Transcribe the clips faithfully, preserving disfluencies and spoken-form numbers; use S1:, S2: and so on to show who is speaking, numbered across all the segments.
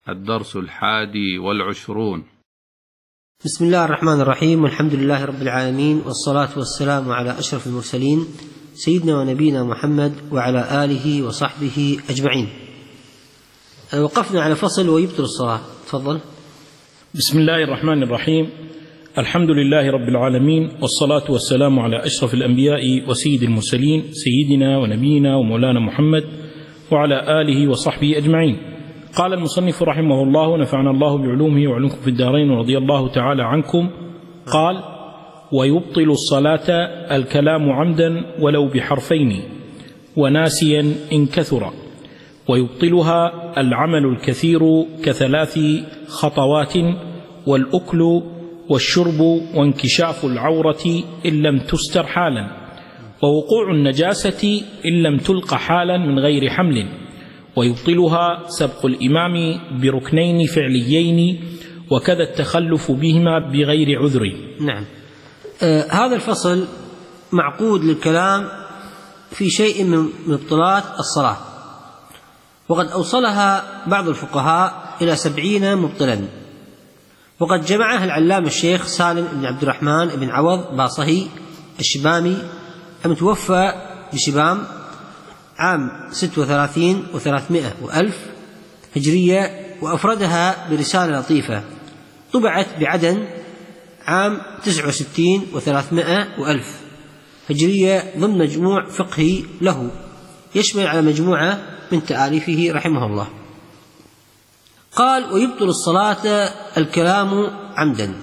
S1: الدرس الحادي والعشرون.
S2: بسم الله الرحمن الرحيم، والحمد لله رب العالمين، والصلاة والسلام على أشرف المرسلين سيدنا ونبينا محمد وعلى آله وصحبه أجمعين. وقفنا على فصل ويبطل الصلاة. تفضل.
S3: بسم الله الرحمن الرحيم. الحمد لله رب العالمين، والصلاة والسلام على أشرف الأنبياء وسيد المرسلين سيدنا ونبينا ومولانا محمد وعلى آله وصحبه أجمعين. قال المصنف رحمه الله ونفعنا الله بعلومه وعلومكم في الدارين ورضي الله تعالى عنكم. قال: ويبطل الصلاة الكلام عمدا ولو بحرفين وناسيا إن كثر، ويبطلها العمل الكثير كثلاث خطوات والأكل والشرب وانكشاف العورة إن لم تستر حالا، ووقوع النجاسة إن لم تلق حالا من غير حمل، ويبطلها سبق الإمام بركنين فعليين، وكذا التخلف بهما بغير عذر.
S2: نعم. آه هذا الفصل معقود للكلام في شيء من مبطلات الصلاة، وقد أوصلها بعض الفقهاء إلى سبعين مبطلا، وقد جمعها العلامة الشيخ سالم بن عبد الرحمن بن عوض باصهي الشبامي المتوفى بشبام عام ستة وثلاثين وثلاثمائة وألف هجرية، وأفردها برسالة لطيفة طبعت بعدن عام تسعة وستين وثلاثمائة وألف هجرية ضمن مجموع فقهي له يشمل على مجموعة من تآليفه رحمه الله. قال: ويبطل الصلاة الكلام عمدا،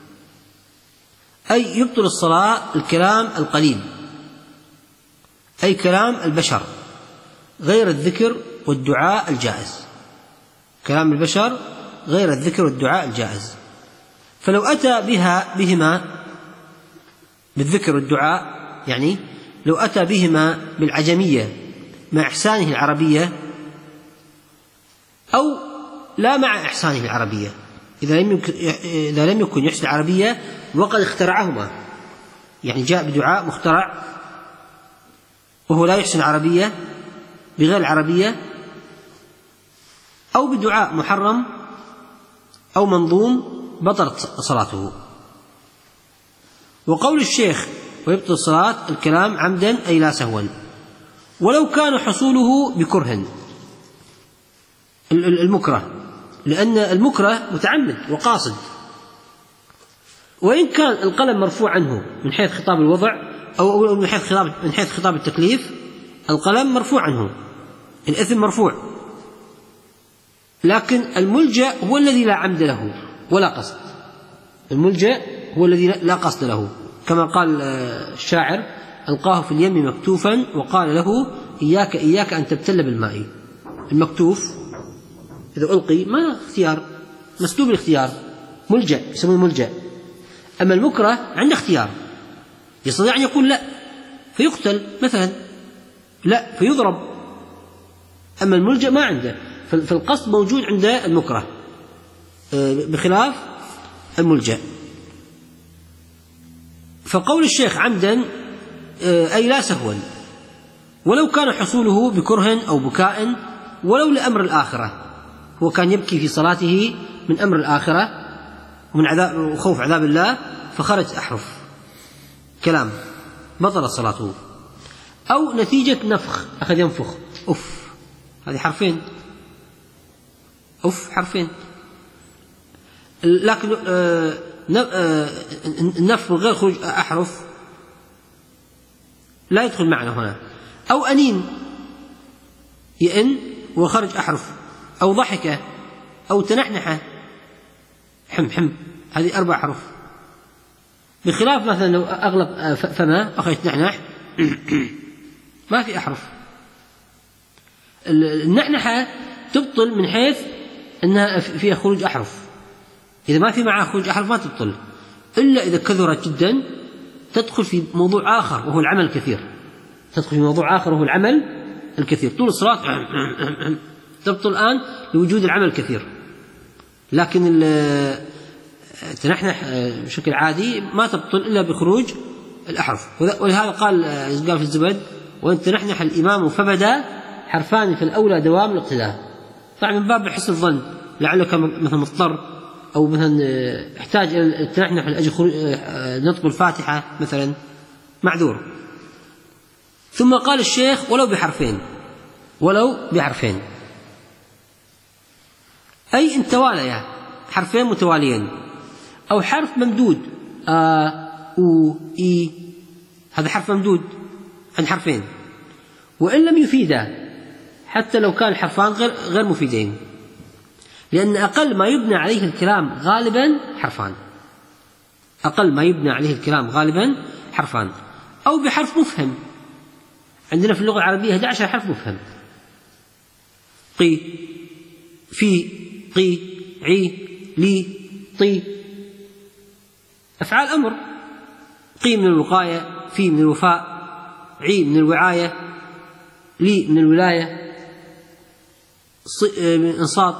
S2: أي يبطل الصلاة الكلام القليل، أي كلام البشر غير الذكر والدعاء الجائز، كلام البشر غير الذكر والدعاء الجائز. فلو أتى بها بهما بالذكر والدعاء، يعني لو أتى بهما بالعجمية مع إحسانه العربية، أو لا مع إحسانه العربية، إذا لم يكن, إذا لم يكن يحسن العربية وقد اخترعهما، يعني جاء بدعاء مخترع وهو لا يحسن العربية بغير العربية، أو بدعاء محرم أو منظوم، بطلت صلاته. وقول الشيخ: ويبطل الصلاة الكلام عمدا أي لا سهوا، ولو كان حصوله بكره، المكره، لأن المكره متعمد وقاصد، وإن كان القلم مرفوع عنه من حيث خطاب الوضع أو من حيث خطاب من حيث خطاب التكليف، القلم مرفوع عنه، الإثم مرفوع، لكن الملجأ هو الذي لا عمد له ولا قصد. الملجأ هو الذي لا قصد له، كما قال الشاعر: ألقاه في اليم مكتوفا وقال له إياك إياك أن تبتل بالماء. المكتوف إذا ألقي ما اختيار، مسلوب الاختيار، ملجأ، يسمونه ملجأ. أما المكره عنده اختيار، يستطيع أن يقول لا فيقتل مثلا، لا فيضرب. أما الملجأ ما عنده، فالقصد موجود عند المكره بخلاف الملجأ. فقول الشيخ عمدا أي لا سهوا، ولو كان حصوله بكره أو بكاء، ولو لأمر الآخرة، هو كان يبكي في صلاته من أمر الآخرة ومن عذاب وخوف عذاب الله، فخرج أحرف كلام بطل صلاته، أو نتيجة نفخ، أخذ ينفخ أف، هذه حرفين، أف حرفين، لكن النفخ غير خروج أحرف لا يدخل معنا هنا. أو أنين، يئن وخرج أحرف، أو ضحكة، أو تنحنحة، حم حم، هذه أربع حرف، بخلاف مثلا لو أغلق فما أخذ يتنحنح ما في أحرف. النحنحة تبطل من حيث أنها فيها خروج أحرف، إذا ما في معها خروج أحرف ما تبطل، إلا إذا كثرت جدا تدخل في موضوع آخر وهو العمل الكثير، تدخل في موضوع آخر وهو العمل الكثير. طول الصلاة تبطل الآن لوجود العمل الكثير، لكن التنحنح بشكل عادي ما تبطل إلا بخروج الأحرف. ولهذا قال قال في الزبد: وإن تنحنح الإمام فبدا حرفان في الأولى دوام الاقتداء. طبعا من باب حسن الظن لعلك مثلا مضطر أو مثلا احتاج إلى التنحنح لأجل نطق الفاتحة مثلا، معذور. ثم قال الشيخ ولو بحرفين، ولو بحرفين، أي إن تواليا حرفين متواليين أو حرف ممدود آ أو إي، هذا حرف ممدود عن حرفين، وإن لم يفيدا حتى لو كان الحرفان غير غير مفيدين، لأن أقل ما يبنى عليه الكلام غالبا حرفان، أقل ما يبنى عليه الكلام غالبا حرفان. أو بحرف مفهم، عندنا في اللغة العربية أحد عشر حرف مفهم، قي، في، قي، عي، لي، طي، أفعال أمر، قي من الوقاية، في من الوفاء، عي من الوعاية، لي من الولاية، من إنصات،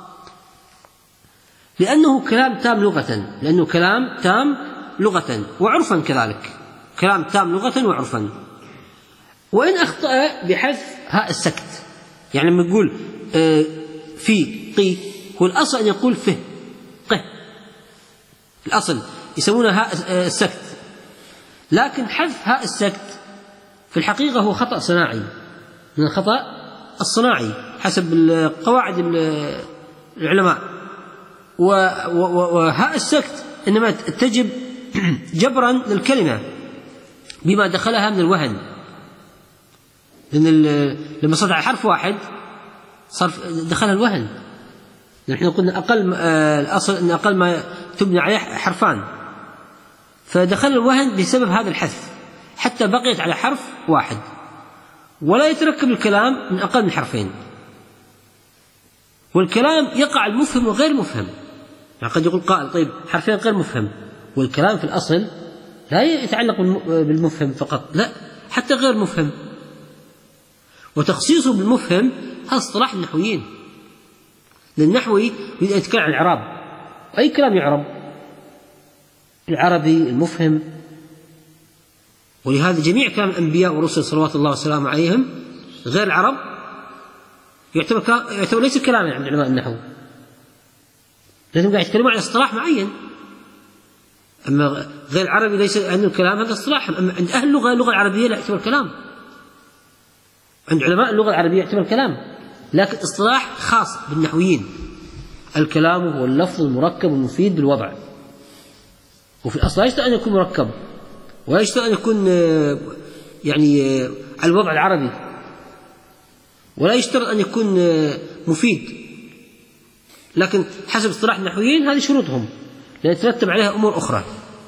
S2: لأنه كلام تام لغة، لأنه كلام تام لغة وعرفا كذلك، كلام تام لغة وعرفا. وإن أخطأ بحذف هاء السكت، يعني لما يقول في قي، هو الأصل أن يقول فه قه، الأصل يسمونها هاء السكت، لكن حذف هاء السكت في الحقيقة هو خطأ صناعي من الخطأ الصناعي حسب قواعد العلماء. وهاء السكت إنما تجب جبرا للكلمة بما دخلها من الوهن، لأن لما صار على حرف واحد صار دخلها الوهن. نحن قلنا أقل الأصل أن أقل ما تبني عليه حرفان، فدخل الوهن بسبب هذا الحذف حتى بقيت على حرف واحد، ولا يتركب الكلام من أقل من حرفين. والكلام يقع المفهم وغير مفهم، يعني قد يقول قائل طيب حرفين غير مفهم، والكلام في الأصل لا يتعلق بالمفهم فقط، لا حتى غير مفهم. وتخصيصه بالمفهم هذا اصطلاح النحويين، لأن النحوي يتكلم عن الإعراب، أي كلام يعرب، العربي المفهم. ولهذا جميع كلام الأنبياء والرسل صلوات الله وسلامه عليهم غير العرب يعتبر, يعتبر ليس كلاما عند علماء النحو، لازم قاعد يتكلموا عن اصطلاح معين. أما غير العربي ليس عنده الكلام هذا اصطلاح، أما عند أهل اللغة اللغة العربية لا يعتبر كلام، عند علماء اللغة العربية يعتبر كلام، لكن اصطلاح خاص بالنحويين. الكلام هو اللفظ المركب المفيد بالوضع، وفي الأصل لا يشترط أن يكون مركب، ولا يشترط أن يكون يعني على الوضع العربي، ولا يشترط أن يكون مفيد، لكن حسب اصطلاح النحويين هذه شروطهم، لأن يترتب عليها أمور أخرى.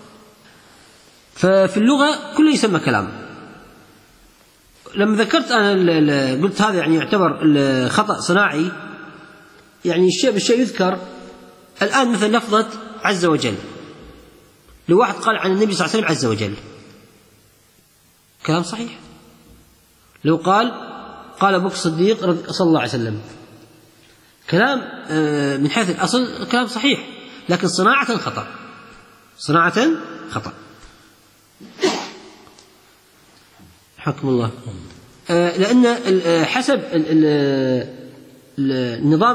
S2: ففي اللغة كله يسمى كلام. لما ذكرت أنا قلت هذا يعني يعتبر خطأ صناعي، يعني الشيء بالشيء يذكر. الآن مثل لفظة عز وجل، لو واحد قال عن النبي صلى الله عليه وسلم عز وجل، كلام صحيح. لو قال قال أبو بكر الصديق صلى الله عليه وسلم، كلام من حيث الأصل كلام صحيح، لكن صناعة خطأ، صناعة خطأ. حكم الله. لأن حسب النظام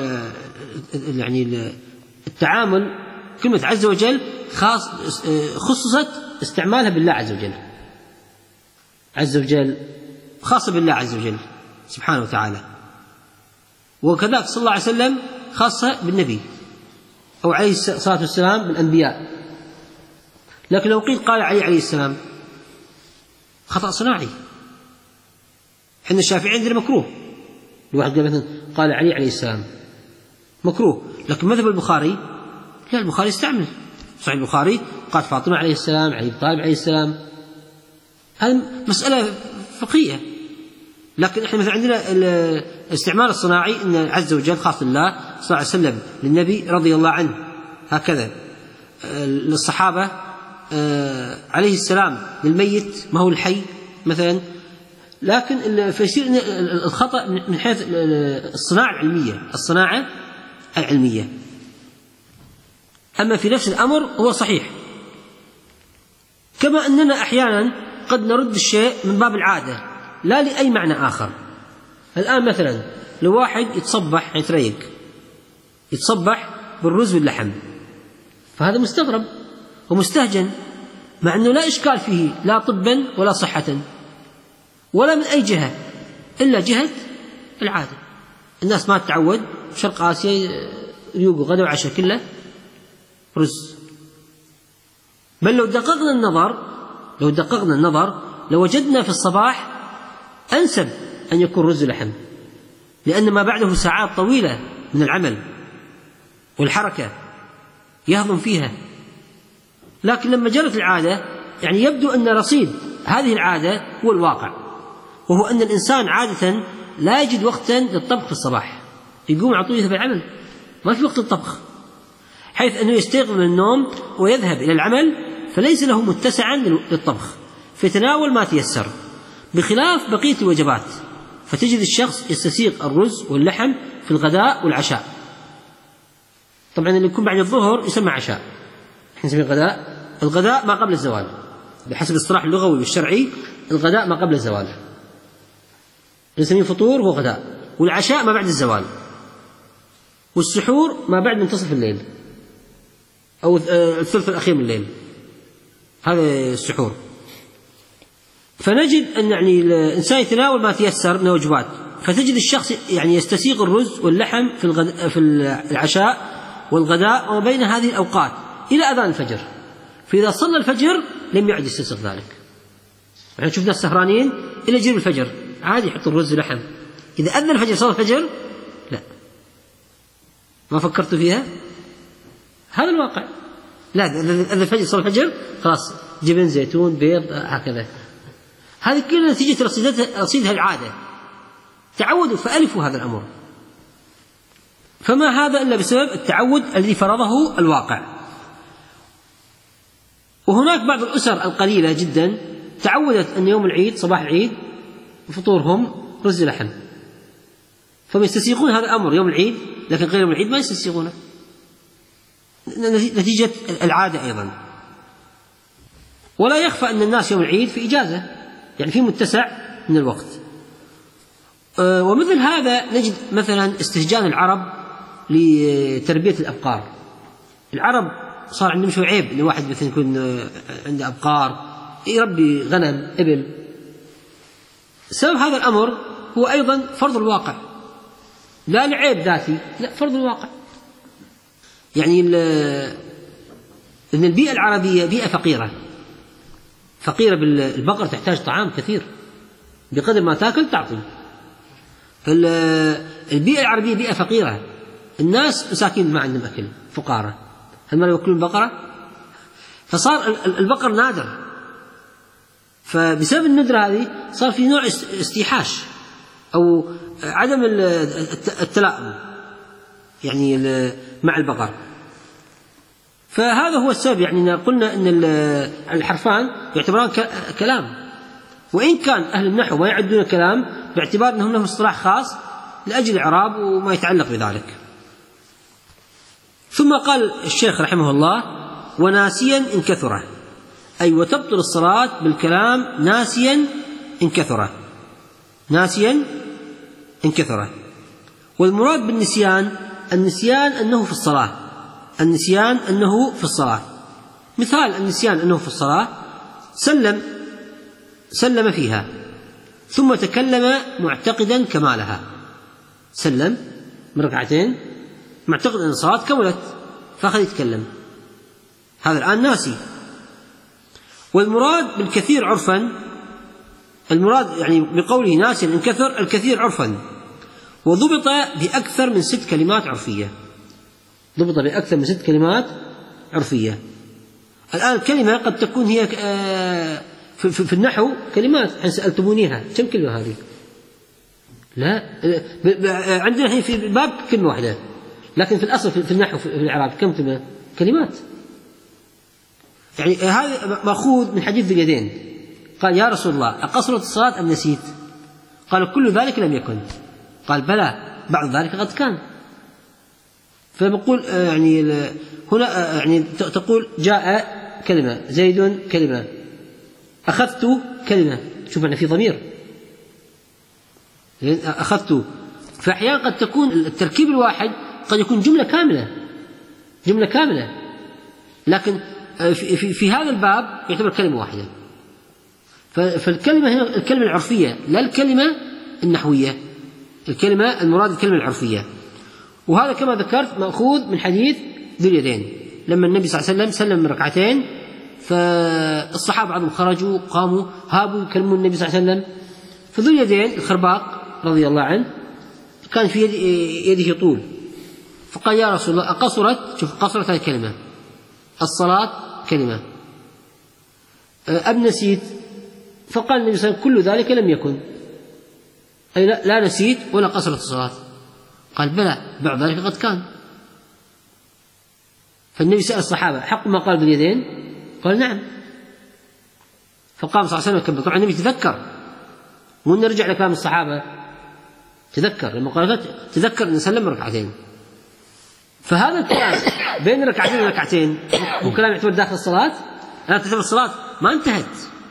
S2: يعني التعامل، كلمة عز وجل خاص خصصت استعمالها بالله عز وجل، عز وجل خاصة بالله عز وجل سبحانه وتعالى، وكذلك صلى الله عليه وسلم خاصة بالنبي أو عليه الصلاة والسلام بالأنبياء. لكن لو قيل قال علي عليه السلام خطأ صناعي. حنا الشافعي عندنا مكروه، الواحد قال مثلا قال علي عليه السلام مكروه، لكن مذهب البخاري لا، البخاري استعمل صحيح البخاري قال فاطمة عليه السلام، علي بن طالب عليه السلام، هذه مسألة فقهية. لكن احنا مثلا عندنا الاستعمال الصناعي ان عز وجل خاص الله صلى الله عليه وسلم، للنبي رضي الله عنه، هكذا للصحابة عليه السلام، للميت ما هو الحي مثلا. لكن فيصير الخطأ من حيث الصناعة العلمية، الصناعة العلمية. أما في نفس الأمر هو صحيح، كما أننا أحيانا قد نرد الشيء من باب العادة لا لأي معنى آخر. الآن مثلا لو واحد يتصبح يتريق يتصبح بالرز واللحم، فهذا مستغرب ومستهجن، مع أنه لا إشكال فيه لا طبا ولا صحة ولا من أي جهة إلا جهة العادة. الناس ما تتعود شرق آسيا يوقوا غدا وعشاء كله رز. بل لو دققنا النظر لو دققنا النظر لوجدنا في الصباح أنسب أن يكون رز لحم، لأن ما بعده ساعات طويلة من العمل والحركة يهضم فيها. لكن لما جرت العادة يعني يبدو أن رصيد هذه العادة هو الواقع، وهو أن الإنسان عادة لا يجد وقتا للطبخ في الصباح، يقوم على طول يذهب العمل، ما في وقت للطبخ، حيث أنه يستيقظ من النوم ويذهب إلى العمل، فليس له متسعا للطبخ، فيتناول ما تيسر، بخلاف بقية الوجبات. فتجد الشخص يستسيغ الرز واللحم في الغداء والعشاء. طبعا اللي يكون بعد الظهر يسمى عشاء، احنا نسميه غداء. الغداء ما قبل الزوال بحسب الاصطلاح اللغوي والشرعي، الغداء ما قبل الزوال، نسميه فطور هو غداء، والعشاء ما بعد الزوال، والسحور ما بعد منتصف الليل أو الثلث الأخير من الليل، هذا السحور. فنجد أن يعني الإنسان يتناول ما تيسر من الوجبات، فتجد الشخص يعني يستسيغ الرز واللحم في الغد... في العشاء والغداء وما بين هذه الأوقات إلى أذان الفجر. فإذا صلى الفجر لم يعد يستسيغ ذلك. يعني شفنا السهرانين إلى جرب الفجر عادي يحطوا الرز واللحم، إذا أذن الفجر صلى الفجر لا، ما فكرتوا فيها؟ هذا الواقع. لا، أذن الفجر صلى الفجر خلاص جبن زيتون بيض هكذا. هذه كلها نتيجة رصيدها العادة، تعودوا فألفوا هذا الأمر. فما هذا إلا بسبب التعود الذي فرضه الواقع. وهناك بعض الأسر القليلة جدا تعودت أن يوم العيد صباح العيد فطورهم رز لحم، فهم يستسيغون هذا الأمر يوم العيد، لكن غير يوم العيد ما يستسيغونه، نتيجة العادة أيضا. ولا يخفى أن الناس يوم العيد في إجازة، يعني في متسع من الوقت. ومثل هذا نجد مثلا استهجان العرب لتربية الأبقار. العرب صار عندهم شو عيب أن واحد مثلا يكون عنده أبقار يربي غنم إبل. سبب هذا الأمر هو أيضا فرض الواقع، لا لعيب ذاتي، لا فرض الواقع. يعني أن البيئة العربية بيئة فقيرة فقيرة بالبقر، تحتاج طعام كثير، بقدر ما تأكل تعطي. فالبيئة العربية بيئة فقيرة، الناس مساكين ما عندهم أكل، فقراء، هل ما يأكلون البقرة؟ فصار البقر نادر، فبسبب الندرة هذه صار في نوع استيحاش أو عدم التلائم يعني مع البقر. فهذا هو السبب. يعني قلنا أن الحرفان يعتبران كلام، وإن كان أهل النحو ما يعدون كلام باعتبار أنهم لهم اصطلاح خاص لأجل الإعراب وما يتعلق بذلك. ثم قال الشيخ رحمه الله: وناسيا إن كثره، أي وتبطل الصلاة بالكلام ناسيا إن كثره، ناسيا إن كثره. والمراد بالنسيان النسيان أنه في الصلاة، النسيان أنه في الصلاة. مثال النسيان أنه في الصلاة: سلم سلم فيها ثم تكلم معتقدا كمالها، سلم من ركعتين معتقد أن الصلاة كملت فأخذ يتكلم، هذا الآن ناسي. والمراد بالكثير عرفا، المراد يعني بقوله ناسيا إن كثر الكثير عرفا، وضبط بأكثر من ست كلمات عرفية، ضبط بأكثر من ست كلمات عرفية. الآن الكلمة قد تكون هي في النحو كلمات، حين سألتمونيها كم كلمة هذه؟ لا، عندنا الحين في باب كلمة واحدة، لكن في الأصل في النحو في الإعراب كم كلمة؟ كلمات. يعني هذا مأخوذ من حديث ذي اليدين، قال: يا رسول الله أقصرت الصلاة أم نسيت؟ قال: كل ذلك لم يكن. قال: بلى، بعض ذلك قد كان. فبقول يعني هنا يعني تقول جاء كلمة، زيد كلمة، أخذت كلمة، شوف أنا في ضمير أخذت. فأحيانا قد تكون التركيب الواحد قد يكون جملة كاملة جملة كاملة لكن في, في, في هذا الباب يعتبر كلمة واحدة. فالكلمة هنا الكلمة العرفية لا الكلمة النحوية، الكلمة المراد الكلمة العرفية. وهذا كما ذكرت مأخوذ من حديث ذو اليدين، لما النبي صلى الله عليه وسلم سلم من ركعتين فالصحابة بعضهم خرجوا قاموا هابوا يكلمون النبي صلى الله عليه وسلم، فذو اليدين الخرباق رضي الله عنه كان في يده طول، فقال يا رسول الله أقصرت، شوف قصرت هذه الكلمة، الصلاة كلمة، أم نسيت؟ فقال النبي صلى الله عليه وسلم كل ذلك لم يكن، أي لا, لا نسيت ولا قصرت الصلاة. قال بلى بعض ذلك قد كان. فالنبي سأل الصحابة حق ما قال باليدين؟ قال نعم. فقام صلى الله عليه وسلم كبر. طبعا النبي تذكر، مو نرجع لكلام الصحابة، تذكر لما قال تذكر أن سلم ركعتين. فهذا الكلام بين ركعتين وركعتين مو كلام يعتبر داخل الصلاة، لا تعتبر الصلاة ما انتهت،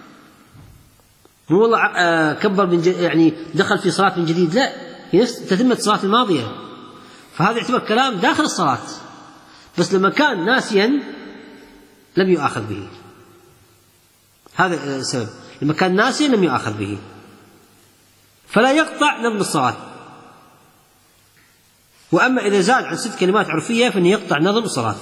S2: مو والله كبر من يعني دخل في صلاة من جديد، لا، هي نفس تتمة الصلاة الماضية. فهذا يعتبر كلام داخل الصلاة، بس لما كان ناسيا لم يؤاخذ به. هذا السبب، لما كان ناسيا لم يؤاخذ به، فلا يقطع نظم الصلاة. وأما إذا زاد عن ست كلمات عرفية فإنه يقطع نظم الصلاة.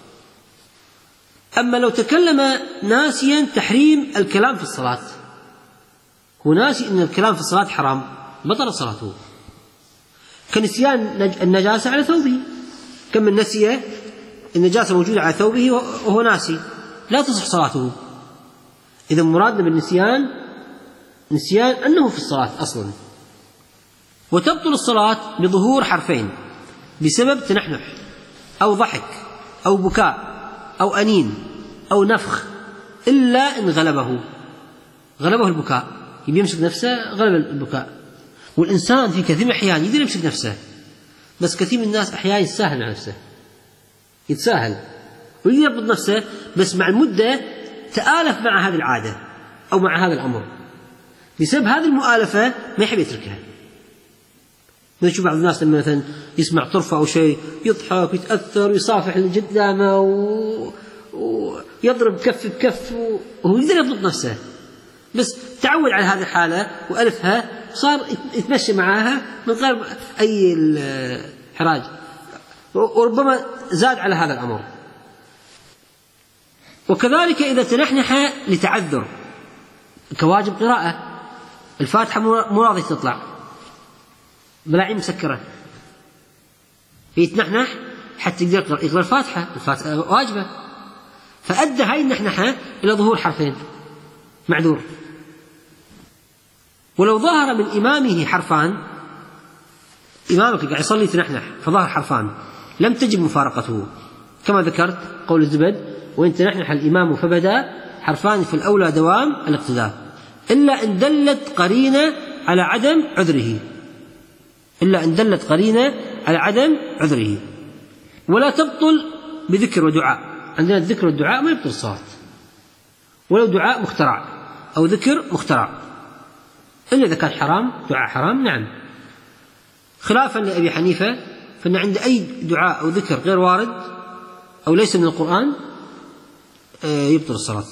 S2: أما لو تكلم ناسيا تحريم الكلام في الصلاة، هو ناسي أن الكلام في الصلاة حرام، بطل صلاته، كنسيان النجاسة على ثوبه، كم من نسي النجاسة موجودة على ثوبه وهو ناسي، لا تصح صلاته. إذا مرادنا بالنسيان نسيان أنه في الصلاة أصلا. وتبطل الصلاة بظهور حرفين بسبب تنحنح أو ضحك أو بكاء أو أنين أو نفخ، إلا إن غلبه غلبه البكاء، يبي يمسك نفسه غلب البكاء. والإنسان في كثير من الأحيان يقدر يمسك نفسه، بس كثير من الناس أحيانا يتساهل مع نفسه، يتساهل ويقدر يضبط نفسه، بس مع المدة تآلف مع هذه العادة أو مع هذا الأمر، بسبب هذه المؤالفة ما يحب يتركها. نشوف بعض الناس لما مثلا يسمع طرفة أو شيء يضحك ويتأثر ويصافح اللي قدامه و... ويضرب كف بكف وهو يقدر يضبط نفسه، بس تعود على هذه الحالة وألفها صار يتمشي معها من غير أي حراج، وربما زاد على هذا الأمر. وكذلك إذا تنحنح لتعذر كواجب قراءة، الفاتحة مو راضية تطلع، بلاعين مسكرة، يتنحنح حتى يقدر يقرأ الفاتحة، الفاتحة واجبة، فأدى هاي النحنحة إلى ظهور حرفين، معذور. ولو ظهر من إمامه حرفان، إمامك قاعد يصلي تنحنح فظهر حرفان، لم تجب مفارقته، كما ذكرت قول الزبد وإن تنحنح الإمام فبدا حرفان فالأولى دوام الاقتداء، إلا إن دلت قرينة على عدم عذره، إلا إن دلت قرينة على عدم عذره. ولا تبطل بذكر ودعاء، عندنا الذكر والدعاء ما يبطل الصلاة، ولو دعاء مخترع أو ذكر مخترع، إلا إذا كان حرام، دعاء حرام نعم، خلافا لأبي حنيفة فإن عند أي دعاء أو ذكر غير وارد أو ليس من القرآن يبطل الصلاة.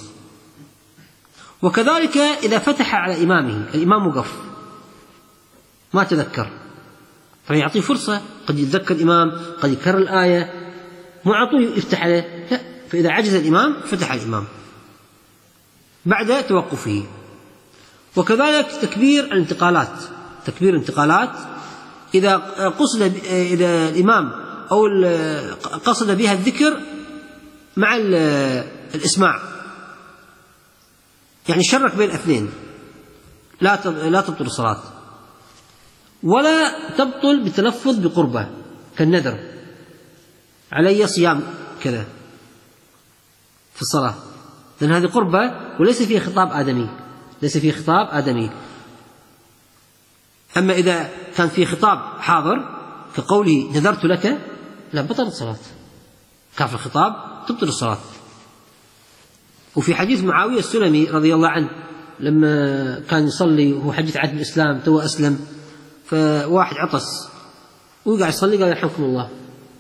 S2: وكذلك إذا فتح على إمامه، الإمام وقف ما تذكر، فيعطيه فرصة، قد يتذكر الإمام، قد يكرر الآية، مو عطوه يفتح عليه، لا، فإذا عجز الإمام فتح الإمام بعد توقفه. وكذلك تكبير الانتقالات، تكبير الانتقالات إذا قصد إذا الإمام أو قصد بها الذكر مع الإسماع، يعني شرك بين الاثنين، لا لا تبطل الصلاة. ولا تبطل بتلفظ بقربة كالنذر، علي صيام كذا في الصلاة، لأن هذه قربة وليس فيه خطاب آدمي، ليس فيه خطاب آدمي. أما إذا كان فيه خطاب حاضر كقوله نذرت لك، لا بطلت الصلاة، كاف الخطاب تبطل الصلاة. وفي حديث معاوية السلمي رضي الله عنه لما كان يصلي وهو حديث عهد الإسلام تو أسلم، فواحد عطس وقاعد يصلي قال يرحمكم الله،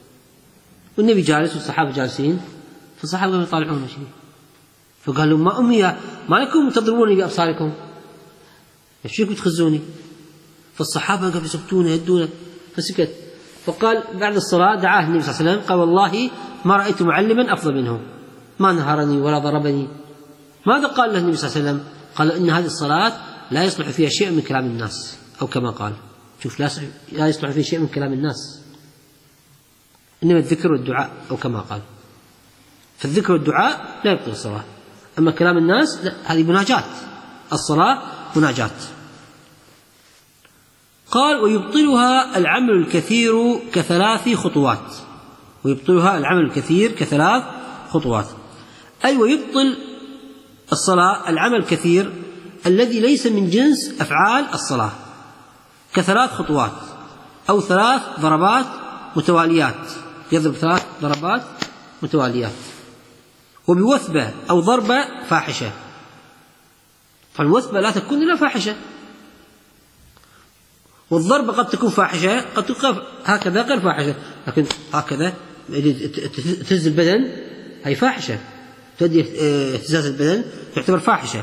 S2: والنبي جالس والصحابة جالسين، فالصحابة قاموا يطالعون المشي، فقال لهم ما أمي ما لكم تضربوني بأبصاركم، ايش فيكم تخزوني؟ فالصحابة قاموا يسكتون يهدون، فسكت. فقال بعد الصلاة دعاه النبي صلى الله عليه وسلم قال والله ما رأيت معلما أفضل منه، ما نهرني ولا ضربني. ماذا قال له النبي صلى الله عليه وسلم؟ قال إن هذه الصلاة لا يصلح فيها شيء من كلام الناس، أو كما قال، شوف لا يصلح فيها شيء من كلام الناس، إنما الذكر والدعاء، أو كما قال. فالذكر والدعاء لا يبطل الصلاة، أما كلام الناس لا، هذه مناجاة، الصلاة مناجاة. قال ويبطلها العمل الكثير كثلاث خطوات، ويبطلها العمل الكثير كثلاث خطوات، أي ويبطل الصلاة العمل الكثير الذي ليس من جنس أفعال الصلاة كثلاث خطوات أو ثلاث ضربات متواليات، يضرب ثلاث ضربات متواليات، وبوثبة أو ضربة فاحشة. فالوثبة لا تكون إلا فاحشة، والضربة قد تكون فاحشة، قد تكون هكذا غير فاحشة، لكن هكذا تهز البدن هي فاحشة، تؤدي اهتزاز البدن تعتبر فاحشة.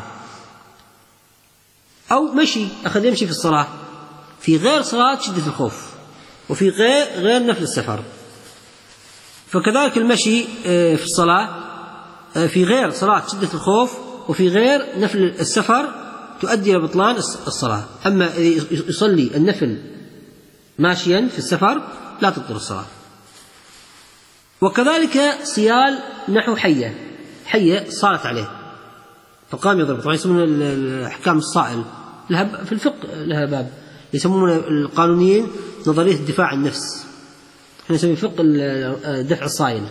S2: أو مشي، أخذ يمشي في الصلاة في غير صلاة شدة الخوف، وفي غير غير نفل السفر. فكذلك المشي في الصلاة في غير صلاة شدة الخوف وفي غير نفل السفر تؤدي إلى بطلان الصلاة. أما يصلي النفل ماشيا في السفر لا تبطل الصلاة. وكذلك صيال نحو حية، حية صارت عليه فقام يضرب، طبعا يسمون الأحكام الصائل لها في الفقه لها باب، يسمون القانونيين نظرية الدفاع عن النفس، احنا نسميه فقه دفع الصائل.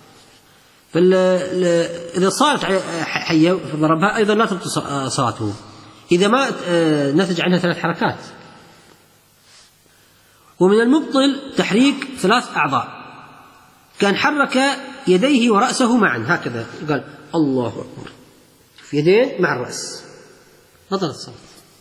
S2: فإذا صارت حية فضربها أيضا لا تبطل صلاته إذا ما نتج عنها ثلاث حركات. ومن المبطل تحريك ثلاث أعضاء، كان حرك يديه ورأسه معا هكذا، قال الله أكبر في يدين مع الرأس، بطلت الصلاة.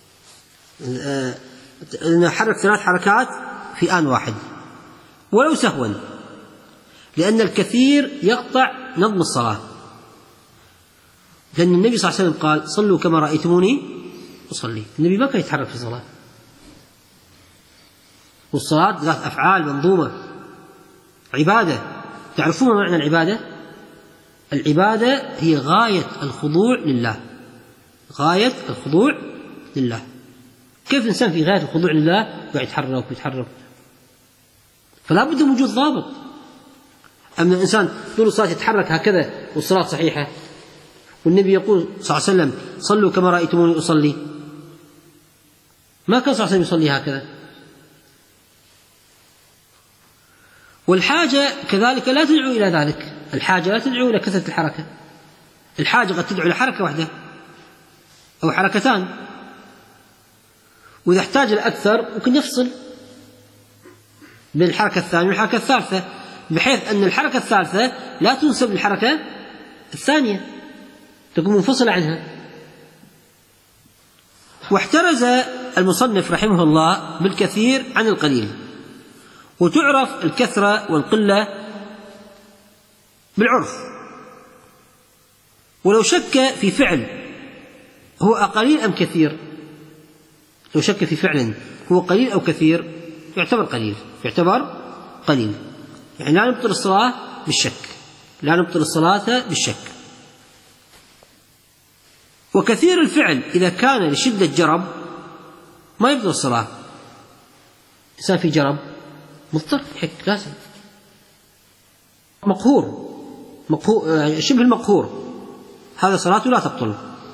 S2: حرك ثلاث حركات في آن واحد ولو سهوا، لأن الكثير يقطع نظم الصلاة، لأن النبي صلى الله عليه وسلم قال صلوا كما رأيتموني أصلي. النبي ما كان يتحرك في الصلاة، والصلاة ذات أفعال منظومة عبادة. تعرفون ما معنى العبادة؟ العبادة هي غاية الخضوع لله، غاية الخضوع لله. كيف الإنسان في غاية الخضوع لله قاعد يتحرك ويتحرك؟ فلا بد من وجود ضابط. أما الإنسان طول الصلاة يتحرك هكذا والصلاة صحيحة، والنبي يقول صلى الله عليه وسلم صلوا كما رأيتموني أصلي، ما كان صلى الله عليه وسلم يصلي هكذا. والحاجة كذلك لا تدعو إلى ذلك، الحاجة لا تدعو إلى كثرة الحركة، الحاجة قد تدعو إلى حركة واحدة أو حركتان، وإذا احتاج لأكثر ممكن يفصل بين الحركة الثانية والحركة الثالثة، بحيث أن الحركة الثالثة لا تنسب للحركة الثانية، تكون منفصلة عنها. واحترز المصنف رحمه الله بالكثير عن القليل، وتعرف الكثرة والقلة بالعرف. ولو شك في فعل هو قليل أم كثير، لو شك في فعل هو قليل أو كثير يعتبر قليل، يعتبر قليل، يعني لا نبطل الصلاة بالشك، لا نبطل الصلاة بالشك. وكثير الفعل إذا كان لشدة جرب ما يبطل الصلاة. إنسان في جرب مضطر يحك لازم، مقهور مقهور شبه المقهور، هذا صلاته لا تبطل.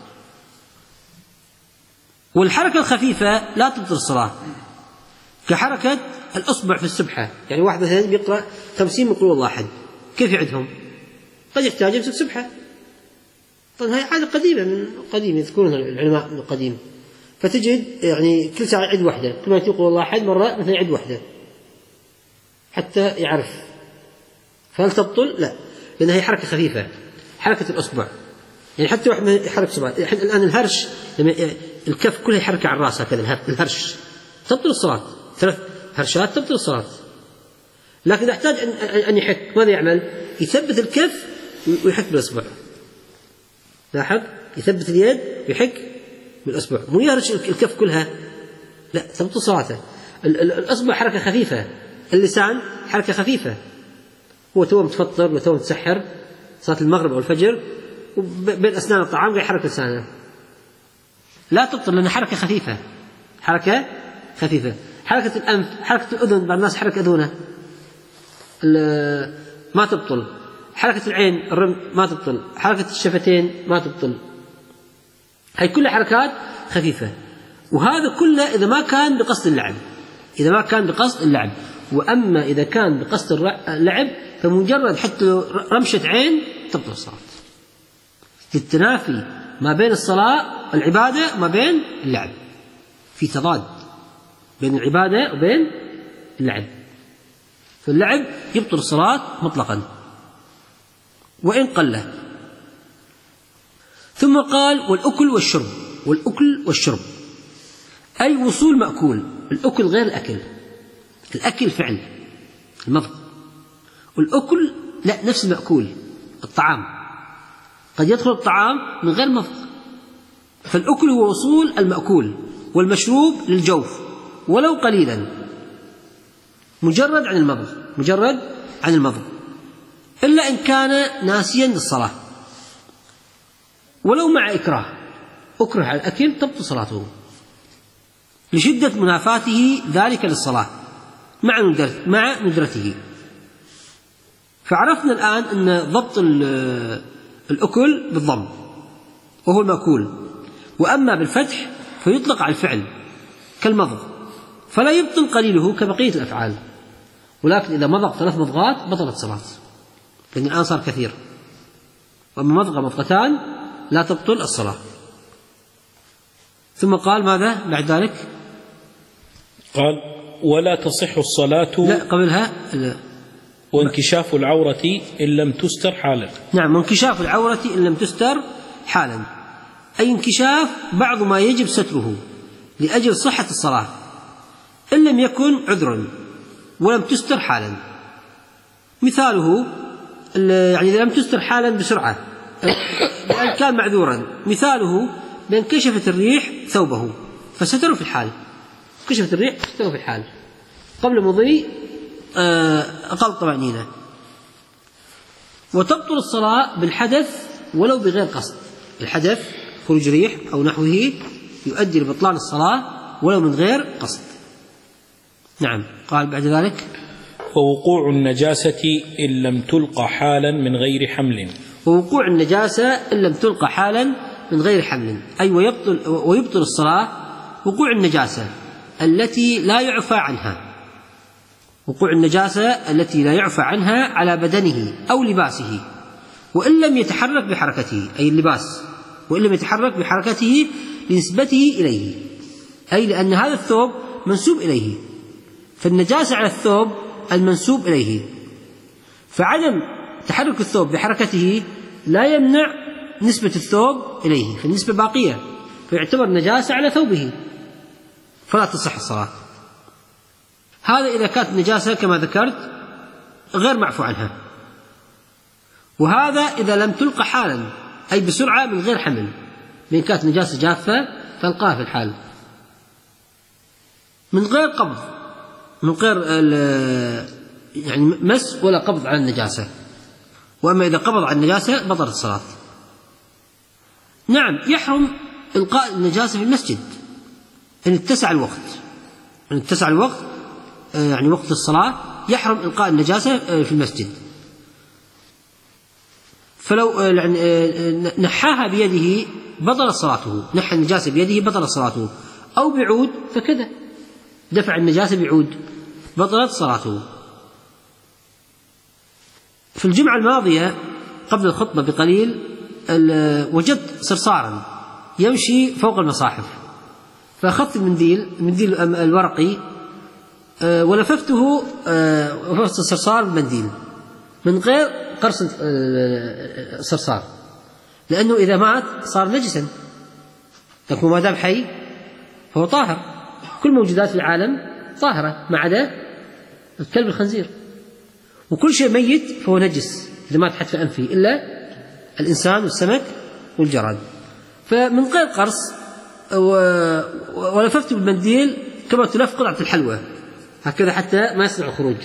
S2: والحركة الخفيفة لا تبطل الصلاة، كحركة الأصبع في السبحة، يعني واحد مثلا يقرأ خمسين من قل الله أحد، كيف يعدهم؟ قد يحتاج يمسك سبحة، طيب هذه عادة قديمة من قديم يذكرونها العلماء من قديم، فتجد يعني كل ساعة يعد واحدة، كل ما يقول الله أحد مرة مثلا يعد واحدة حتى يعرف. فهل تبطل؟ لا، لأنها هي حركة خفيفة، حركة الأصبع، يعني حتى واحد يحرك سبعة. الآن الهرش لما الكف كلها يحرك على الرأس هكذا، الهرش تبطل الصلاة، ثلاث هرشات تبطل الصلاة. لكن يحتاج أن يحك. ماذا يعمل؟ يثبت الكف ويحك بالأصبع. لاحظ، يثبت اليد ويحك بالأصبع، مو يهرش الكف كلها، لا، ثبت صلاته. الأصبع حركة خفيفة، اللسان حركة خفيفة. هو تو متفطر وتو متسحر صلاة المغرب أو الفجر، وبين أسنان الطعام قاعد يحرك لسانه، لا تبطل لأنها حركة خفيفة، حركة خفيفة. حركة الأنف، حركة الأذن، بعض الناس حركة أذنه ما تبطل. حركة العين، الرم ما تبطل. حركة الشفتين ما تبطل. هاي كلها حركات خفيفة، وهذا كله إذا ما كان بقصد اللعب، إذا ما كان بقصد اللعب. وأما إذا كان بقصد اللعب فمجرد حتى رمشة عين تبطل الصلاة، للتنافي ما بين الصلاة العبادة وما بين اللعب، في تضاد بين العبادة وبين اللعب، فاللعب يبطل الصلاة مطلقا وإن قل. ثم قال والأكل والشرب. والأكل والشرب أي وصول مأكول. الأكل غير الأكل، الأكل فعل المضغ، والأكل لا، نفس المأكول الطعام، قد يدخل الطعام من غير مضغ. فالأكل هو وصول المأكول، والمشروب للجوف ولو قليلا، مجرد عن المضغ، مجرد عن المضغ، إلا إن كان ناسيا للصلاة ولو مع إكراه. أكره على الأكل تبطل صلاته لشدة منافاته ذلك للصلاة مع ندرته. فعرفنا الآن أن ضبط الأكل بالضم وهو المأكول، وأما بالفتح فيطلق على الفعل كالمضغ، فلا يبطل قليله كبقية الأفعال، ولكن إذا مضغ ثلاث مضغات بطلت صلاة، لأن الآن صار كثير. وأما مضغة مضغتان لا تبطل الصلاة. ثم قال ماذا بعد ذلك؟
S3: قال ولا تصح الصلاة،
S2: لا قبلها لا.
S3: وانكشاف العورة إن لم تستر حالا.
S2: نعم، وانكشاف العورة إن لم تستر حالا، أي انكشاف بعض ما يجب ستره لأجل صحة الصلاة إن لم يكن عذرا ولم تستر حالا. مثاله يعني إذا لم تستر حالا بسرعة لأن كان معذورا، مثاله بأن كشفت الريح ثوبه فستره في الحال، كشفت الريح ستره في الحال قبل مضي أقل طمأنينة. وتبطل الصلاة بالحدث ولو بغير قصد. الحدث خروج ريح أو نحوه يؤدي لبطلان الصلاة ولو من غير قصد. نعم. قال بعد ذلك
S3: ووقوع النجاسة إن لم تلقى حالا من غير حمل.
S2: ووقوع النجاسة إن لم تلقى حالا من غير حمل، أي ويبطل, ويبطل الصلاة وقوع النجاسة التي لا يعفى عنها، وقوع النجاسة التي لا يعفى عنها على بدنه أو لباسه، وإن لم يتحرك بحركته، أي اللباس، وإن لم يتحرك بحركته لنسبته إليه، أي لأن هذا الثوب منسوب إليه، فالنجاسة على الثوب المنسوب إليه، فعدم تحرك الثوب بحركته لا يمنع نسبة الثوب إليه، فالنسبة باقية، فيعتبر نجاسة على ثوبه فلا تصح الصلاة. هذا إذا كانت نجاسة كما ذكرت غير معفو عنها. وهذا إذا لم تلقى حالا، أي بسرعة من غير حمل، بإن كانت نجاسة جافة تلقاها في الحال من غير قبض، من غير يعني مس ولا قبض على النجاسة. وأما إذا قبض على النجاسة بطلت الصلاة. نعم، يحرم إلقاء النجاسة في المسجد إن اتسع الوقت، إن اتسع الوقت يعني وقت الصلاة يحرم إلقاء النجاسة في المسجد. فلو نحاها بيده بطل صلاته، نحى النجاسة بيده بطل صلاته، أو بعود فكذا، دفع النجاسة بعود بطلت صلاته. في الجمعة الماضية قبل الخطبة بقليل وجدت صرصارا يمشي فوق المصاحف، فأخذت المنديل المنديل الورقي ولففته، وففت الصرصار بالمنديل من غير قرص الصرصار، لأنه إذا مات صار نجسا، لكن ما دام حي فهو طاهر. كل موجودات العالم طاهرة ما عدا الكلب الخنزير، وكل شيء ميت فهو نجس إذا ما تحت في أنفه إلا الإنسان والسمك والجراد. فمن غير قرص ولففت بالمنديل كما تلف قطعة الحلوى هكذا حتى ما يصنع الخروج،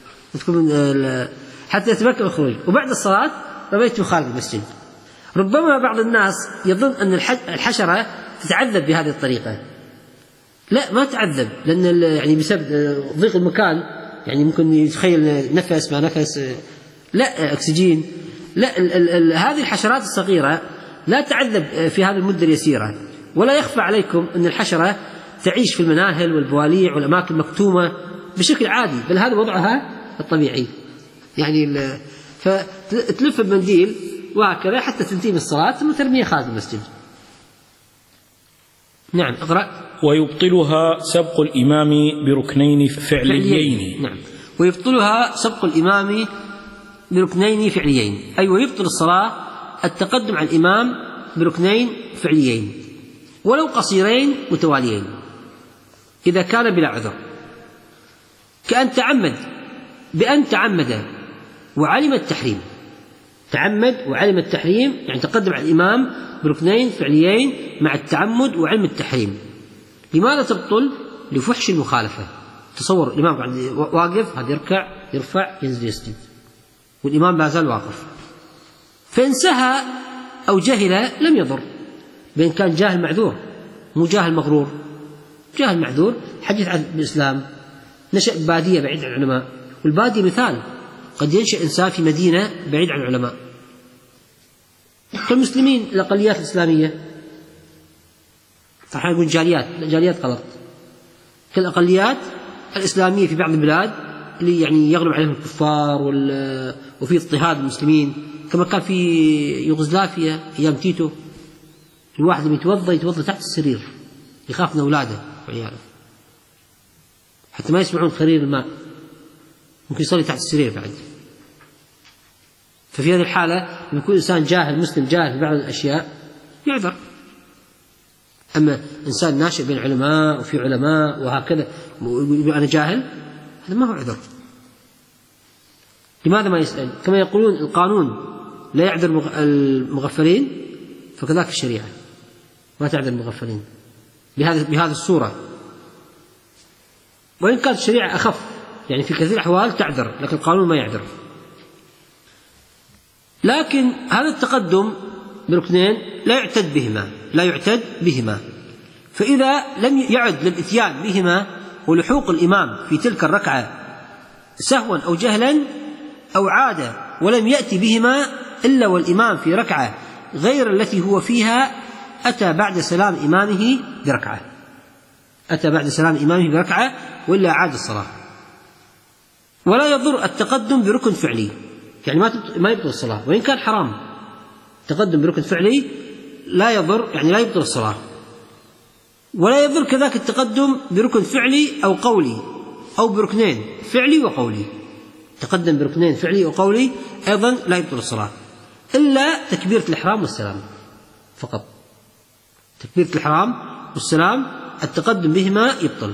S2: حتى يتمكن الخروج. وبعد الصلاة رميته خارج المسجد. ربما بعض الناس يظن أن الحشرة تتعذب بهذه الطريقة. لا، ما تعذب، لأن يعني بسبب ضيق المكان يعني ممكن يتخيل نفس ما نفس، لا أكسجين، لا ال ال ال هذه الحشرات الصغيرة لا تعذب في هذه المدة اليسيرة. ولا يخفى عليكم أن الحشرة تعيش في المناهل والبواليع والأماكن المكتومة بشكل عادي، بل هذا وضعها الطبيعي يعني. فتلف المنديل وهكذا حتى تنتهي من الصلاة ثم ترميها خارج المسجد. نعم، اقرأ.
S3: ويبطلها سبق الإمام بركنين فعليين.
S2: نعم، ويبطلها سبق الإمام بركنين فعليين، أي ويبطل الصلاة التقدم على الإمام بركنين فعليين ولو قصيرين متواليين إذا كان بلا عذر، كأن تعمد بأن تعمد وعلم التحريم. تعمد وعلم التحريم يعني تقدم على الإمام بركنين فعليين مع التعمد وعلم التحريم. لماذا تبطل؟ لفحش المخالفة. تصور الإمام واقف، هذا يركع يرفع ينزل يسجد والإمام لا زال واقف، فإن سهى أو جهل لم يضر، بإن كان جاهل معذور مو جاهل مغرور. جاهل معذور حديث عن الإسلام، نشأ بادية بعيد عن العلماء، والبادية مثال قد ينشأ إنسان في مدينة بعيد عن العلماء كالمسلمين الأقليات الإسلامية. فحين نقول جاليات، جاليات غلط، كالأقليات الإسلامية في بعض البلاد اللي يعني يغلب عليهم الكفار وفي اضطهاد المسلمين، كما كان في يوغوسلافيا أيام تيتو. الواحد لما يتوضأ يتوضأ تحت السرير، يخاف من أولاده وعياله حتى ما يسمعون خرير الماء، ممكن يصلي تحت السرير بعد. ففي هذه الحالة لما يكون إنسان جاهل مسلم جاهل في بعض الأشياء يعذر. أما إنسان ناشئ بين علماء وفي علماء وهكذا ويقول أنا جاهل، هذا ما هو عذر. لماذا ما يسأل؟ كما يقولون القانون لا يعذر المغفلين، فكذلك الشريعة ما تعذر المغفلين بهذه بهذه الصورة. وإن كانت الشريعة أخف يعني في كثير الأحوال تعذر، لكن القانون ما يعذر. لكن هذا التقدم بركنين لا يعتد بهما لا يعتد بهما فإذا لم يعد للإتيان بهما ولحوق الإمام في تلك الركعة سهوا أو جهلا أو عاد ولم يأتي بهما إلا والإمام في ركعة غير التي هو فيها، أتى بعد سلام إمامه بركعة أتى بعد سلام إمامه بركعة وإلا عاد الصلاة. ولا يضر التقدم بركن فعلي، يعني ما يبطل الصلاة وإن كان حرام. التقدم بركن فعلي لا يضر، يعني لا يبطل الصلاة. ولا يضر كذلك التقدم بركن فعلي أو قولي أو بركنين فعلي وقولي. تقدم بركنين فعلي وقولي أيضا لا يبطل الصلاة إلا تكبيرة الإحرام والسلام فقط. تكبيرة الإحرام والسلام التقدم بهما يبطل.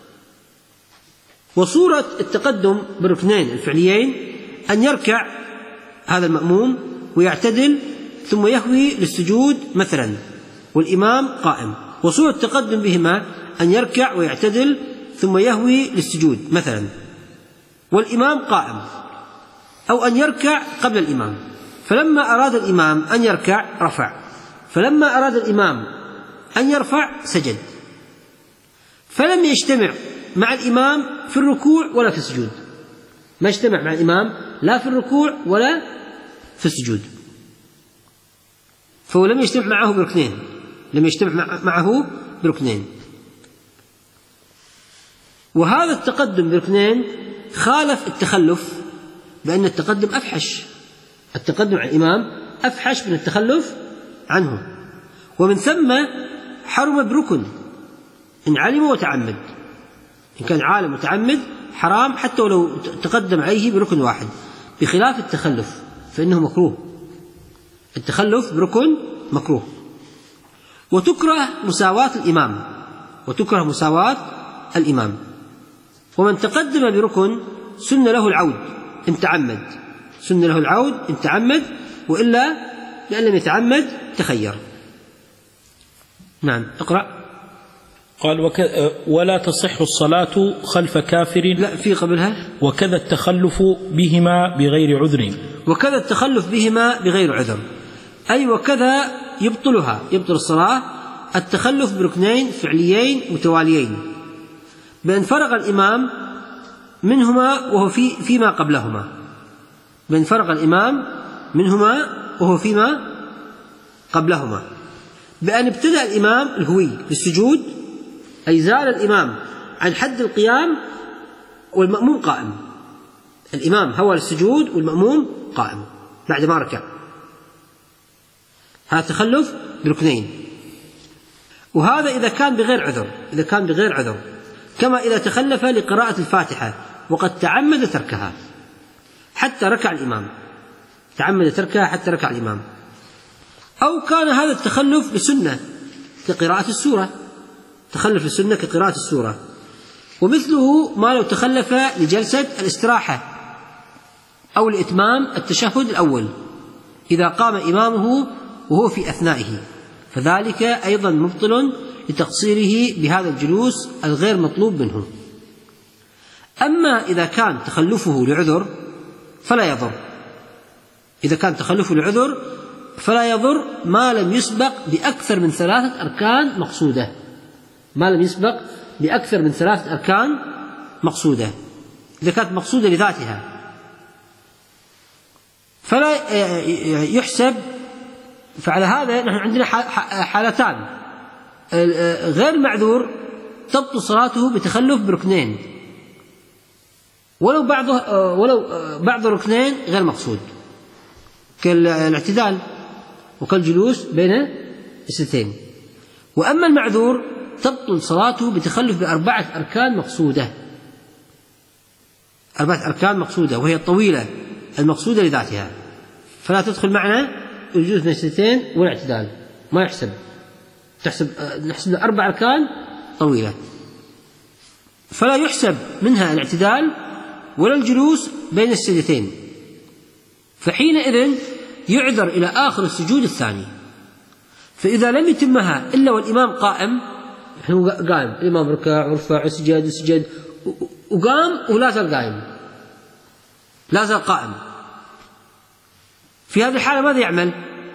S2: وصورة التقدم بالركنين الفعليين أن يركع هذا المأموم ويعتدل ثم يهوي للسجود مثلا والإمام قائم. وصورة التقدم بهما أن يركع ويعتدل ثم يهوي للسجود مثلا والإمام قائم، أو أن يركع قبل الإمام، فلما أراد الإمام أن يركع رفع، فلما أراد الإمام أن يرفع سجد، فلم يجتمع مع الإمام في الركوع ولا في السجود. ما اجتمع مع الإمام لا في الركوع ولا في السجود، فهو لم يجتمع معه بركنين لم يجتمع معه بركنين. وهذا التقدم بركنين خالف التخلف، بأن التقدم أفحش. التقدم على الإمام أفحش من التخلف عنه، ومن ثم حرم بركن إن علم وتعمد. إن كان عالم وتعمد حرام حتى ولو تقدم عليه بركن واحد، بخلاف التخلف فإنه مكروه. التخلف بركن مكروه. وتكره مساواة الإمام وتكره مساواة الإمام. ومن تقدم بركن سن له العود، إن تعمد، سن له العود إن تعمد، وإلا لأن لم يتعمد تخير. نعم اقرأ.
S3: قال وك... ولا تصح الصلاة خلف كافر.
S2: لا، في قبلها
S3: وكذا التخلف بهما بغير عذر.
S2: وكذا التخلف بهما بغير عذر، أي وكذا يبطلها، يبطل الصلاة التخلف بركنين فعليين متواليين بأن فرغ الإمام منهما وهو في فيما قبلهما، بأن فرغ الإمام منهما وهو فيما قبلهما، بأن ابتدأ الإمام الهوي بالسجود، أي زال الإمام عن حد القيام والمأموم قائم، الإمام هوى للسجود والمأموم قائم بعد ما ركع، هذا تخلف بركنين. وهذا إذا كان بغير عذر، إذا كان بغير عذر، كما إذا تخلف لقراءة الفاتحة وقد تعمد تركها حتى ركع الإمام، تعمد تركها حتى ركع الإمام، أو كان هذا التخلف بسنة كقراءة السورة، تخلف السنة كقراءة السورة. ومثله ما لو تخلف لجلسة الاستراحة أو لإتمام التشهد الأول إذا قام إمامه وهو في أثنائه، فذلك أيضا مبطل لتقصيره بهذا الجلوس الغير مطلوب منه. أما إذا كان تخلفه لعذر فلا يضر، إذا كان تخلفه لعذر فلا يضر ما لم يسبق بأكثر من ثلاثة أركان مقصودة، ما لم يسبق بأكثر من ثلاثة أركان مقصودة. إذا كانت مقصودة لذاتها فلا يحسب. فعلى هذا نحن عندنا حالتان، غير معذور تبطل صلاته بتخلف بركنين ولو بعض ولو بعض ركنين غير مقصود، كالاعتدال وكالجلوس بين السجدتين. وأما المعذور تبطل صلاته بتخلف بأربعة أركان مقصودة، أربعة أركان مقصودة وهي الطويلة المقصودة لذاتها، فلا تدخل معنا الجلوس بين السجدتين والاعتدال، ما يحسب، تحسب نحسب أربع أركان طويلة، فلا يحسب منها الاعتدال ولا الجلوس بين السجدتين، فحينئذ يعذر إلى آخر السجود الثاني. فإذا لم يتمها إلا والإمام قائم، هو قائم، الإمام ركع ورفع وسجد وسجد وقام ولا زال قائم، لا زال قائم، في هذه الحالة ماذا يعمل؟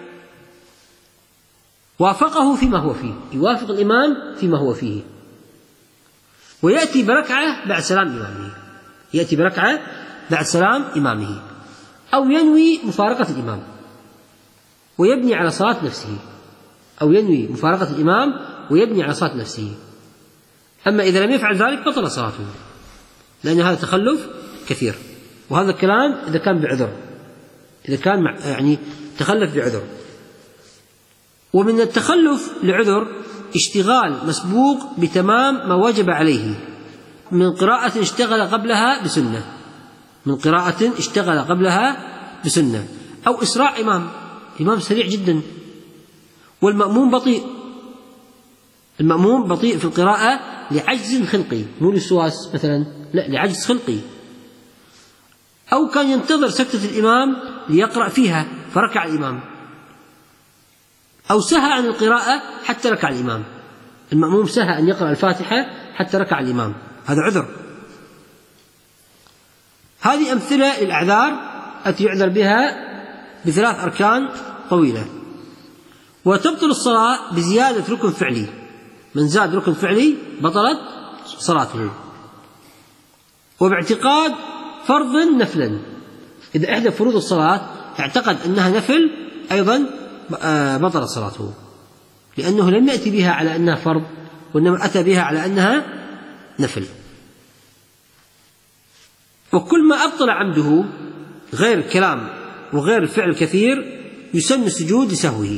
S2: وافقه فيما هو فيه، يوافق الإمام فيما هو فيه، ويأتي بركعة بعد سلام إمامه، يأتي بركعة بعد سلام إمامه، أو ينوي مفارقة الإمام ويبني على صلاة نفسه، أو ينوي مفارقة الإمام ويبني على صلاة نفسه. أما إذا لم يفعل ذلك بطل صلاته، لأن هذا تخلف كثير، وهذا الكلام إذا كان بعذر، إذا كان يعني تخلف بعذر. ومن التخلف لعذر اشتغال مسبوق بتمام ما وجب عليه من قراءة اشتغل قبلها بسنة، من قراءة اشتغل قبلها بسنة، أو إسراع إمام، إمام سريع جدا والمأموم بطيء، المأموم بطيء في القراءة لعجز خلقي، مو للسواس مثلا، لا، لعجز خلقي، أو كان ينتظر سكتة الإمام ليقرأ فيها فركع الإمام، أو سهى عن القراءة حتى ركع الإمام، المأموم سهى أن يقرأ الفاتحة حتى ركع الإمام، هذا عذر. هذه أمثلة للأعذار التي يعذر بها بثلاث أركان طويلة. وتبطل الصلاة بزيادة ركن فعلي، من زاد ركن فعلي بطلت صلاته. وباعتقاد فرض نفلا، إذا إحدى فروض الصلاة اعتقد أنها نفل أيضا بطلت صلاته، لأنه لم يأتي بها على أنها فرض، وإنما أتى بها على أنها نفل. وكل ما أبطل عمده غير الكلام وغير الفعل الكثير يسن السجود لسهوه،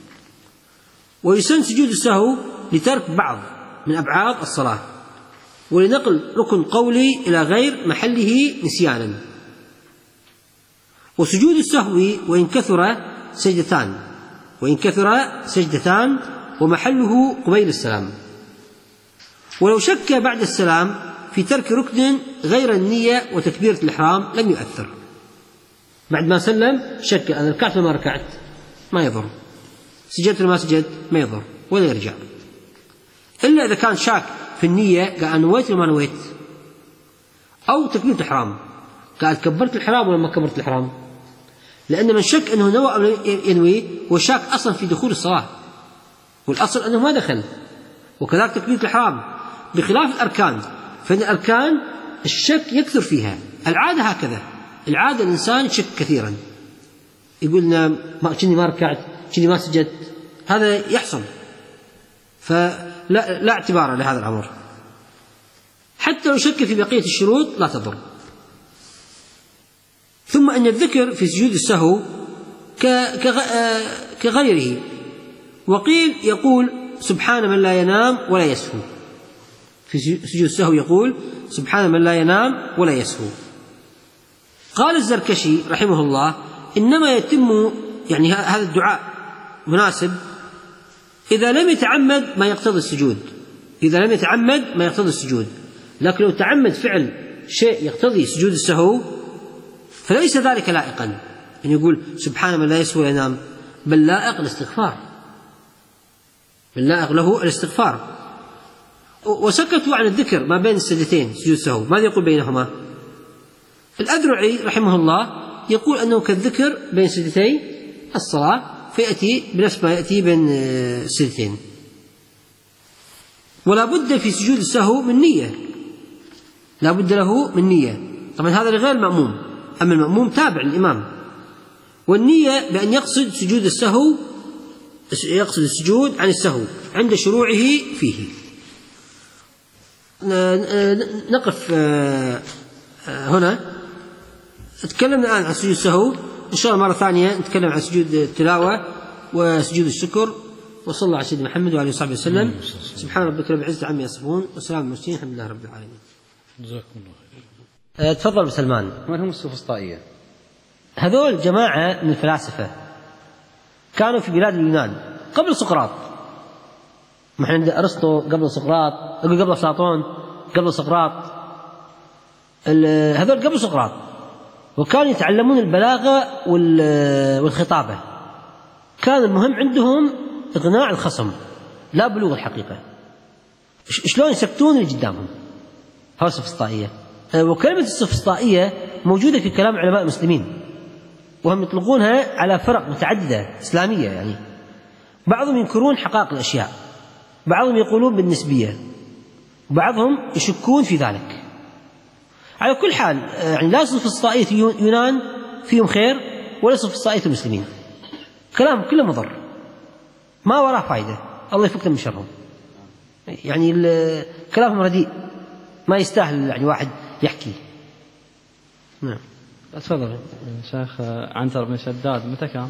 S2: ويسن سجود السهو لترك بعض من أبعاد الصلاة، ولنقل ركن قولي إلى غير محله نسيانا. وسجود السهو وإن كثر سجدتان، وإن كثر سجدتان ومحله قبيل السلام. ولو شك بعد السلام في ترك ركن غير النية وتكبيرة الإحرام لم يؤثر. بعد ما سلم شك أنا ركعت ولا ما ركعت، ما يضر، سجدت ولا ما سجدت ما يضر، ولا يرجع. إلا إذا كان شاك في النية، قال أنا نويت ولا ما نويت، أو تكبيرة الإحرام، قال كبرت الإحرام ولا ما كبرت الإحرام. لأن من شك أنه نوى أو ينوي هو شاك أصلا في دخول الصلاة، والأصل أنه ما دخل. وكذلك تكبيرة الإحرام بخلاف الأركان، فإن الأركان الشك يكثر فيها، العادة هكذا، العادة الإنسان يشك كثيرا، يقولنا ما كني ما ركعت كني ما سجدت، هذا يحصل، فلا لا اعتبار لهذا الأمر. حتى لو شك في بقية الشروط لا تضر. ثم أن الذكر في سجود السهو كغيره، وقيل يقول سبحان من لا ينام ولا يسهو، في سجود السهو يقول سبحان من لا ينام ولا يسهو. قال الزركشي رحمه الله إنما يتم يعني هذا الدعاء مناسب إذا لم يتعمد ما يقتضي السجود، إذا لم يتعمد ما يقتضي السجود. لكن لو تعمد فعل شيء يقتضي سجود السهو فليس ذلك لائقا أن يقول سبحان من لا يسهو ينام، بل لائق الاستغفار، بل لائق له الاستغفار. وسكتوا عن الذكر ما بين السجدتين سجود السهو، ماذا يقول بينهما؟ الأذرعي رحمه الله يقول أنه كالذكر بين سجدتي الصلاة، فيأتي بنفس ما يأتي بين السجدتين. ولا بد في سجود السهو من نية، لا بد له من نية. طبعا هذا لغير المأموم، أما المأموم تابع للإمام. والنية بأن يقصد سجود السهو، يقصد السجود عن السهو عند شروعه فيه. نقف هنا. تكلمنا الآن عن سجود السهو، إن شاء الله مرة ثانية نتكلم عن سجود التلاوة وسجود الشكر. وصلى الله على سيدنا محمد وعلى وصحبه وسلم. سبحان ربك رب العزة عما يصفون وسلام على المرسلين، الحمد لله رب العالمين.
S3: جزاكم الله خير.
S2: تفضل سلمان.
S4: من هم السوفسطائية؟
S2: هذول جماعة من الفلاسفة كانوا في بلاد اليونان قبل سقراط. ما احنا عند أرسطو قبل سقراط، قبل أفلاطون قبل سقراط، هذول قبل سقراط، وكانوا يتعلمون البلاغة والخطابة. كان المهم عندهم إقناع الخصم لا بلوغ الحقيقة، شلون يسكتون اللي قدامهم. هذا السوفسطائية. وكلمة السوفسطائية موجودة في كلام علماء المسلمين، وهم يطلقونها على فرق متعددة إسلامية. يعني بعضهم ينكرون حقائق الأشياء، بعضهم يقولون بالنسبية، وبعضهم يشكون في ذلك. على كل حال يعني لا سوفسطائية يونان فيهم خير ولا سوفسطائية المسلمين، كلام كله مضر ما وراه فائدة، الله يفكنا من شرهم. يعني كلامهم رديء ما يستاهل يعني واحد يحكي. نعم أتفضل.
S4: شيخ عنتر بن شداد متى كان؟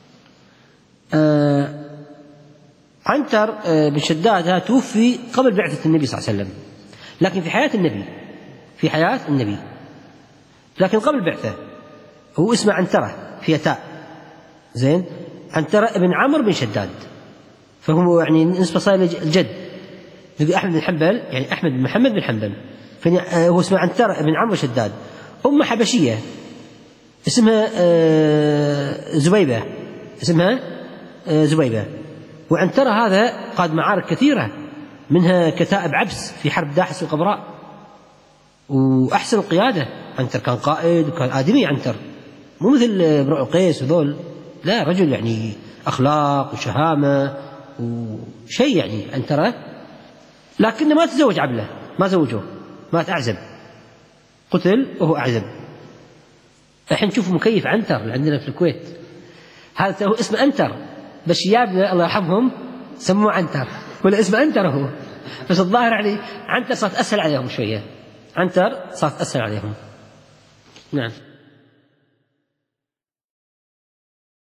S2: آه عنتر آه بن شداد هذا توفي قبل بعثة النبي صلى الله عليه وسلم، لكن في حياة النبي، في حياة النبي لكن قبل بعثة. هو اسمه عنترة في تاء، زين، عنترة ابن عمرو بن شداد، فهو يعني نسبة صار الجد. يقول أحمد بن حنبل يعني أحمد بن محمد بن حنبل، فهو اسمه عنترة ابن عمرو شداد. أم حبشية اسمها زبيبة، اسمها زبيبة. وعنترة هذا قاد معارك كثيرة، منها كتائب عبس في حرب داحس القبراء، وأحسن القيادة. عنتر كان قائد وكان آدمي، عنتر مو مثل امرؤ القيس وذول، لا، رجل يعني أخلاق وشهامة وشيء يعني عنترة. لكنه ما تزوج عبلة، ما زوجه، مات أعزب، قتل وهو أعزب. الحين نشوف مكيف عنتر اللي عندنا في الكويت، هذا هو اسمه أنتر، بس شيابنا الله يرحمهم سموه عنتر، ولا اسمه أنتر هو، بس الظاهر يعني عنتر صارت أسهل عليهم شوية، عنتر صارت أسهل عليهم. نعم.